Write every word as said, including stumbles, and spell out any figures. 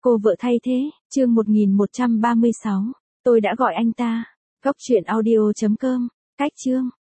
Cô vợ thay thế, chương một nghìn một trăm ba mươi sáu. Tôi đã gọi anh ta. Góc truyện audio chấm com. Cách chương.